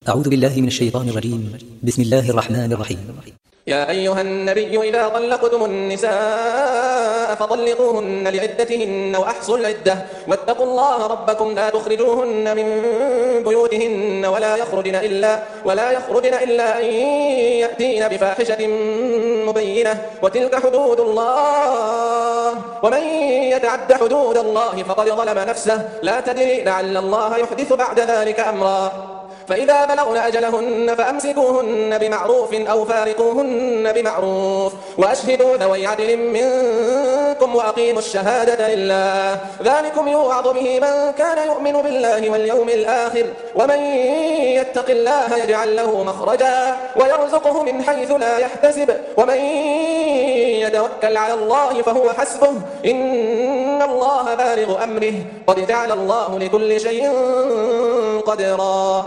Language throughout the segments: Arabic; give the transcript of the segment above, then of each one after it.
أعوذ بالله من الشيطان الرجيم. بسم الله الرحمن الرحيم. يا أيها النبي إذا طلقتم النساء فطلقوهن لعدتهن وأحصوا العدة واتقوا الله ربكم لا تخرجوهن من بيوتهن ولا يخرجن إلا أن يأتين بفاحشة مبينة وتلك حدود الله ومن يتعد حدود الله فقد ظلم نفسه لا تدري لعل الله يحدث بعد ذلك أمرا فإذا بلغن أجلهن فأمسكوهن بمعروف أو فارقوهن بمعروف وأشهدوا ذوي عدل منكم وأقيموا الشهادة لله ذلكم يوعظ به من كان يؤمن بالله واليوم الآخر ومن يتق الله يجعل له مخرجا ويرزقه من حيث لا يحتسب ومن يتوكل على الله فهو حسبه إن الله بالغ أمره قد جعل الله لكل شيء قدرا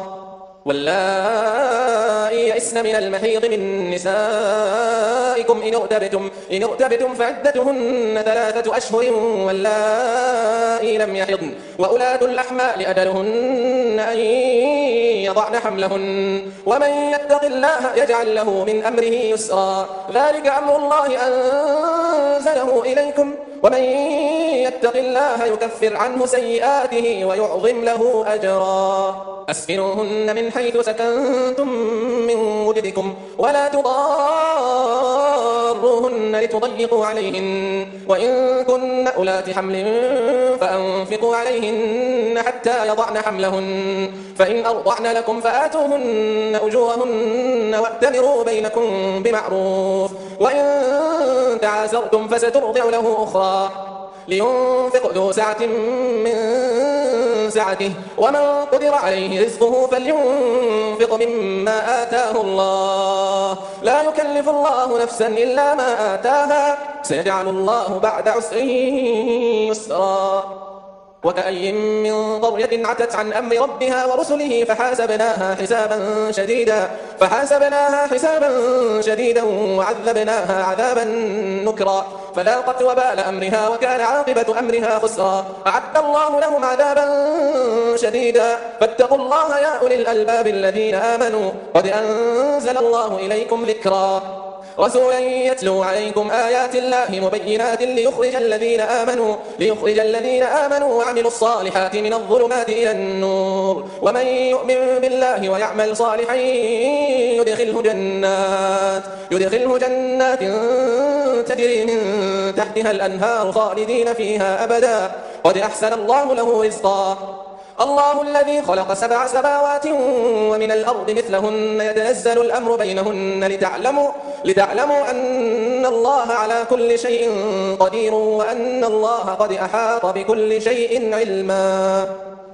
واللائي يئسن من المحيض من نسائكم إن ارتبتم فعدتهن 3 أشهر واللائي لم يحضن وأولاة الأحمال أجلهن أن يضعن حملهن ومن يتق الله يجعل له من أمره يسرا ذلك أمر الله أنزله إليكم ومن يتق الله يكفر عنه سيئاته ويعظم له أجرا أسكنوهن من حيث سكنتم من وجدكم ولا تضاروهن لتضيقوا عليهن وإن كن أولات حمل فأنفقوا عليهن حتى يضعن حملهن فإن أرضعن لكم فآتوهن أجورهن وأتمروا بينكم بمعروف وإن تعاسرتم فسترضع له أخرى لينفق ذو سعة من سعته ومن قدر عليه رزقه فلينفق مما آتاه الله لا يكلف الله نفسا إلا ما آتاها سيجعل الله بعد عسر يسرا وكأي من قرية عتت عن أمر ربها ورسله فحاسبناها حسابا شديدا وعذبناها عذابا نكرا فذاقت وبال أمرها وكان عاقبة أمرها خسرا أعد الله لهم عذابا شديدا فاتقوا الله يا أولي الألباب الذين آمنوا قد أنزل الله إليكم ذكرا رسولا يتلو عليكم آيات الله مبينات ليخرج الذين آمنوا وعملوا الصالحات من الظلمات إلى النور ومن يؤمن بالله ويعمل صالحا يدخله جنات تجري من تحتها الأنهار خالدين فيها أبدا قد أحسن الله له رزقا الله الذي خلق 7 سماوات ومن الأرض مثلهن يتنزل الأمر بينهن لتعلموا أن الله على كل شيء قدير وأن الله قد أحاط بكل شيء علما